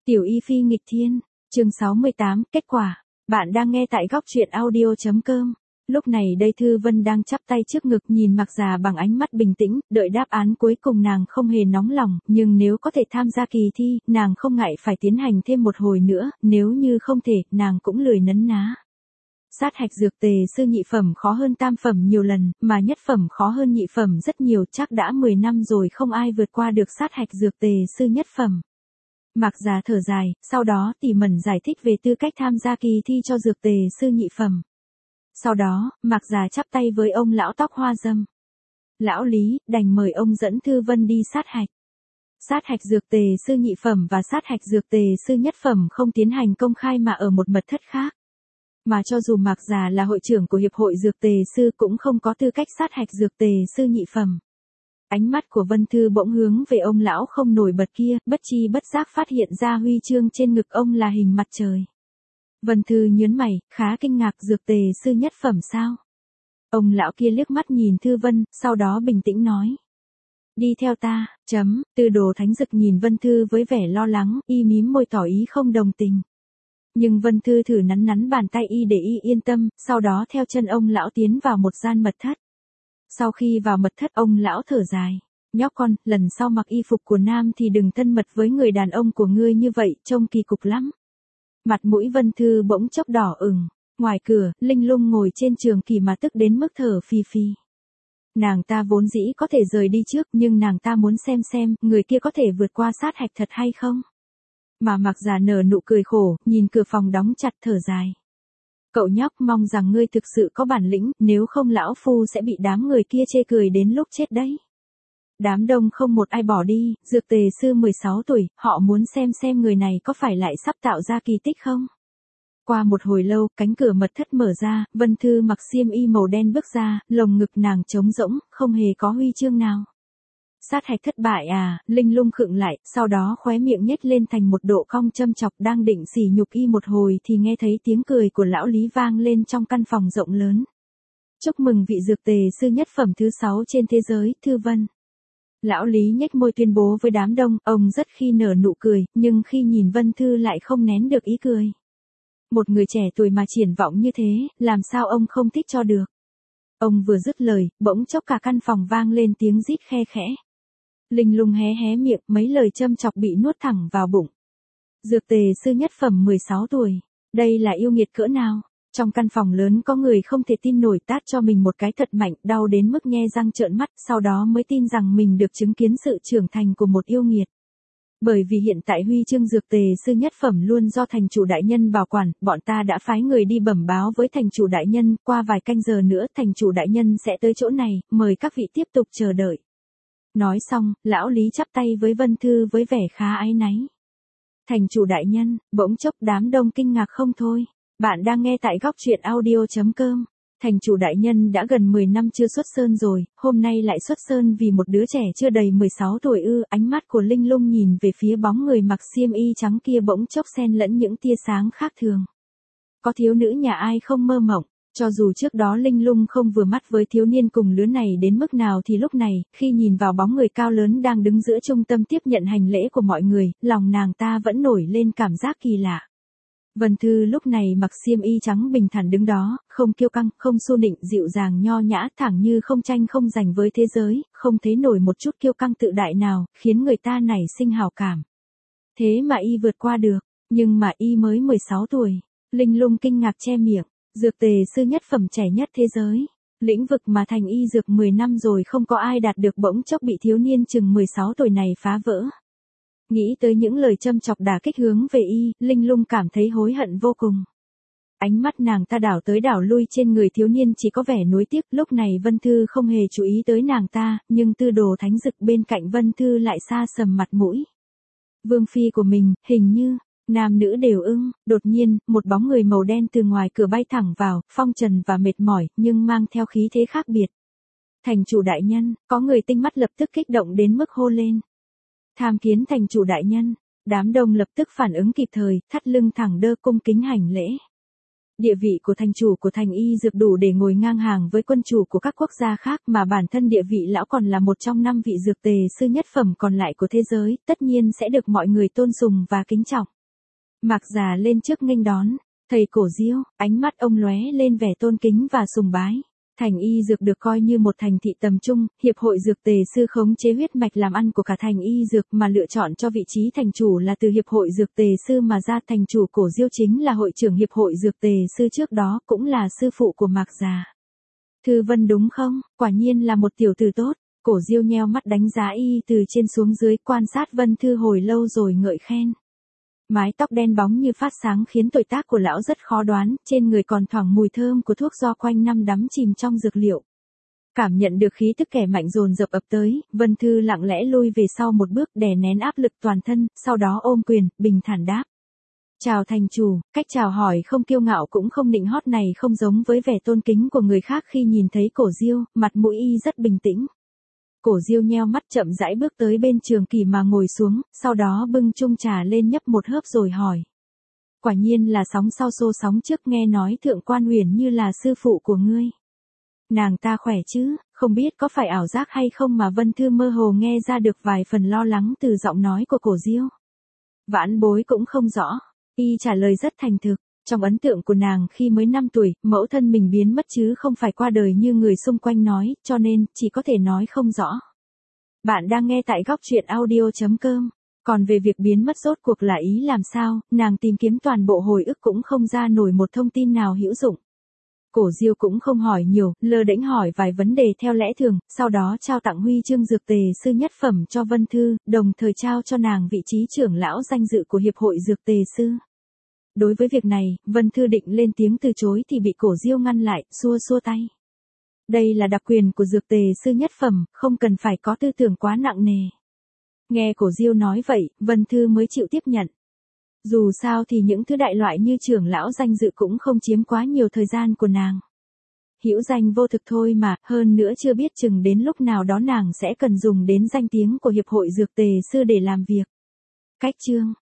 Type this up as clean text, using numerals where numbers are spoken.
Tiểu Y Phi nghịch thiên, chương 68, kết quả. Bạn đang nghe tại góc truyện audio.com. Lúc này đây Thư Vân đang chắp tay trước ngực nhìn Mạc Già bằng ánh mắt bình tĩnh, đợi đáp án cuối cùng. Nàng không hề nóng lòng, nhưng nếu có thể tham gia kỳ thi, nàng không ngại phải tiến hành thêm một hồi nữa, nếu như không thể, nàng cũng lười nấn ná. Sát hạch dược tề sư nhị phẩm khó hơn tam phẩm nhiều lần, mà nhất phẩm khó hơn nhị phẩm rất nhiều, chắc đã 10 năm rồi không ai vượt qua được sát hạch dược tề sư nhất phẩm. Mạc Già thở dài, sau đó tỉ mẩn giải thích về tư cách tham gia kỳ thi cho dược tề sư nhị phẩm. Sau đó, Mạc Già chắp tay với ông lão tóc hoa râm. Lão Lý, đành mời ông dẫn Thư Vân đi sát hạch. Sát hạch dược tề sư nhị phẩm và sát hạch dược tề sư nhất phẩm không tiến hành công khai mà ở một mật thất khác. Mà cho dù Mạc Già là hội trưởng của Hiệp hội Dược Tề Sư cũng không có tư cách sát hạch dược tề sư nhị phẩm. Ánh mắt của Vân Thư bỗng hướng về ông lão không nổi bật kia, bất chi bất giác phát hiện ra huy chương trên ngực ông là hình mặt trời. Vân Thư nhớn mày, khá kinh ngạc, dược tề sư nhất phẩm sao? Ông lão kia liếc mắt nhìn Thư Vân, sau đó bình tĩnh nói. Đi theo ta, Tư Đồ Thánh Dực nhìn Vân Thư với vẻ lo lắng, y mím môi tỏ ý không đồng tình. Nhưng Vân Thư thử nắn nắn bàn tay y để y yên tâm, sau đó theo chân ông lão tiến vào một gian mật thất. Sau khi vào mật thất ông lão thở dài. Nhóc con, lần sau mặc y phục của nam thì đừng thân mật với người đàn ông của ngươi như vậy, trông kỳ cục lắm. Mặt mũi Vân Thư bỗng chốc đỏ ửng. Ngoài cửa, Linh Lung ngồi trên trường kỳ mà tức đến mức thở phì phì. Nàng ta vốn dĩ có thể rời đi trước, nhưng nàng ta muốn xem người kia có thể vượt qua sát hạch thật hay không. Mà Mạc Già nở nụ cười khổ, nhìn cửa phòng đóng chặt thở dài. Cậu nhóc, mong rằng ngươi thực sự có bản lĩnh, nếu không lão phu sẽ bị đám người kia chê cười đến lúc chết đấy. Đám đông không một ai bỏ đi, dược tề sư 16 tuổi, họ muốn xem người này có phải lại sắp tạo ra kỳ tích không. Qua một hồi lâu, cánh cửa mật thất mở ra, Vân Thư mặc xiêm y màu đen bước ra, lồng ngực nàng trống rỗng, không hề có huy chương nào. Sát hạch thất bại à? Linh Lung khựng lại, sau đó khóe miệng nhếch lên thành một độ cong châm chọc, đang định sỉ nhục y một hồi thì nghe thấy tiếng cười của lão Lý vang lên trong căn phòng rộng lớn. Chúc mừng vị dược tề sư nhất phẩm thứ 6 trên thế giới, Thư Vân. Lão Lý nhếch môi tuyên bố với đám đông, ông rất khi nở nụ cười, nhưng khi nhìn Vân Thư lại không nén được ý cười. Một người trẻ tuổi mà triển vọng như thế, làm sao ông không thích cho được. Ông vừa dứt lời, bỗng chốc cả căn phòng vang lên tiếng rít khe khẽ. Linh Lung hé miệng, mấy lời châm chọc bị nuốt thẳng vào bụng. Dược tề sư nhất phẩm 16 tuổi. Đây là yêu nghiệt cỡ nào? Trong căn phòng lớn có người không thể tin nổi, tát cho mình một cái thật mạnh, đau đến mức nhe răng trợn mắt, sau đó mới tin rằng mình được chứng kiến sự trưởng thành của một yêu nghiệt. Bởi vì hiện tại huy chương dược tề sư nhất phẩm luôn do thành chủ đại nhân bảo quản, bọn ta đã phái người đi bẩm báo với thành chủ đại nhân, qua vài canh giờ nữa thành chủ đại nhân sẽ tới chỗ này, mời các vị tiếp tục chờ đợi. Nói xong, lão Lý chắp tay với Vân Thư với vẻ khá áy náy. Thành chủ đại nhân, bỗng chốc đám đông kinh ngạc không thôi. Bạn đang nghe tại góc truyện audio.com. Thành chủ đại nhân đã gần 10 năm chưa xuất sơn rồi, hôm nay lại xuất sơn vì một đứa trẻ chưa đầy 16 tuổi ư? Ánh mắt của Linh Lung nhìn về phía bóng người mặc xiêm y trắng kia bỗng chốc xen lẫn những tia sáng khác thường. Có thiếu nữ nhà ai không mơ mộng? Cho dù trước đó Linh Lung không vừa mắt với thiếu niên cùng lứa này đến mức nào thì lúc này, khi nhìn vào bóng người cao lớn đang đứng giữa trung tâm tiếp nhận hành lễ của mọi người, lòng nàng ta vẫn nổi lên cảm giác kỳ lạ. Vân Thư lúc này mặc xiêm y trắng bình thản đứng đó, không kiêu căng, không xô nịnh, dịu dàng nho nhã, thẳng như không tranh không giành với thế giới, không thấy nổi một chút kiêu căng tự đại nào, khiến người ta nảy sinh hảo cảm. Thế mà y vượt qua được, nhưng mà y mới 16 tuổi. Linh Lung kinh ngạc che miệng. Dược tề sư nhất phẩm trẻ nhất thế giới. Lĩnh vực mà thành y dược 10 năm rồi không có ai đạt được, bỗng chốc bị thiếu niên chừng 16 tuổi này phá vỡ. Nghĩ tới những lời châm chọc đả kích hướng về y, Linh Lung cảm thấy hối hận vô cùng. Ánh mắt nàng ta đảo tới đảo lui trên người thiếu niên chỉ có vẻ nuối tiếc, lúc này Vân Thư không hề chú ý tới nàng ta, nhưng Tư Đồ Thánh Dực bên cạnh Vân Thư lại xa sầm mặt mũi. Vương phi của mình, hình như nam nữ đều ưng. Đột nhiên, một bóng người màu đen từ ngoài cửa bay thẳng vào, phong trần và mệt mỏi, nhưng mang theo khí thế khác biệt. Thành chủ đại nhân, có người tinh mắt lập tức kích động đến mức hô lên. Tham kiến thành chủ đại nhân. Đám đông lập tức phản ứng kịp thời, thắt lưng thẳng đơ cung kính hành lễ. Địa vị của thành chủ của thành y dược đủ để ngồi ngang hàng với quân chủ của các quốc gia khác, mà bản thân địa vị lão còn là một trong 5 vị dược tề sư nhất phẩm còn lại của thế giới, tất nhiên sẽ được mọi người tôn sùng và kính trọng. Mạc Già lên trước nghênh đón, thầy Cổ Diêu, ánh mắt ông lóe lên vẻ tôn kính và sùng bái. Thành y dược được coi như một thành thị tầm trung, hiệp hội dược tề sư khống chế huyết mạch làm ăn của cả thành y dược mà lựa chọn cho vị trí thành chủ là từ hiệp hội dược tề sư mà ra. Thành chủ Cổ Diêu chính là hội trưởng hiệp hội dược tề sư trước đó, cũng là sư phụ của Mạc Già. Thư Vân đúng không? Quả nhiên là một tiểu tử tốt. Cổ Diêu nheo mắt đánh giá y từ trên xuống dưới, quan sát Vân Thư hồi lâu rồi ngợi khen. Mái tóc đen bóng như phát sáng khiến tuổi tác của lão rất khó đoán, trên người còn thoảng mùi thơm của thuốc do quanh năm đắm chìm trong dược liệu. Cảm nhận được khí tức kẻ mạnh dồn dập ập tới, Vân Thư lặng lẽ lui về sau một bước, đè nén áp lực toàn thân, sau đó ôm quyền, bình thản đáp. Chào thành chủ. Cách chào hỏi không kiêu ngạo cũng không nịnh hót này không giống với vẻ tôn kính của người khác khi nhìn thấy Cổ Diêu, mặt mũi y rất bình tĩnh. Cổ Diêu nheo mắt chậm rãi bước tới bên Trường Kỳ mà ngồi xuống, sau đó bưng chung trà lên nhấp một hớp rồi hỏi. Quả nhiên là sóng sau xô sóng trước, nghe nói Thượng Quan Uyển như là sư phụ của ngươi. Nàng ta khỏe chứ, không biết có phải ảo giác hay không mà Vân Thư mơ hồ nghe ra được vài phần lo lắng từ giọng nói của Cổ Diêu. Vãn bối cũng không rõ, y trả lời rất thành thực. Trong ấn tượng của nàng khi mới 5 tuổi, mẫu thân mình biến mất chứ không phải qua đời như người xung quanh nói, cho nên, chỉ có thể nói không rõ. Bạn đang nghe tại góc truyện audio.com. Còn về việc biến mất rốt cuộc là ý làm sao, nàng tìm kiếm toàn bộ hồi ức cũng không ra nổi một thông tin nào hữu dụng. Cổ Diêu cũng không hỏi nhiều, lơ đễnh hỏi vài vấn đề theo lẽ thường, sau đó trao tặng huy chương dược tề sư nhất phẩm cho Vân Thư, đồng thời trao cho nàng vị trí trưởng lão danh dự của hiệp hội dược tề sư. Đối với việc này, Vân Thư định lên tiếng từ chối thì bị Cổ Diêu ngăn lại, xua xua tay. Đây là đặc quyền của dược tề sư nhất phẩm, không cần phải có tư tưởng quá nặng nề. Nghe Cổ Diêu nói vậy, Vân Thư mới chịu tiếp nhận. Dù sao thì những thứ đại loại như trưởng lão danh dự cũng không chiếm quá nhiều thời gian của nàng. Hữu danh vô thực thôi mà, hơn nữa chưa biết chừng đến lúc nào đó nàng sẽ cần dùng đến danh tiếng của hiệp hội dược tề sư để làm việc. Cách chương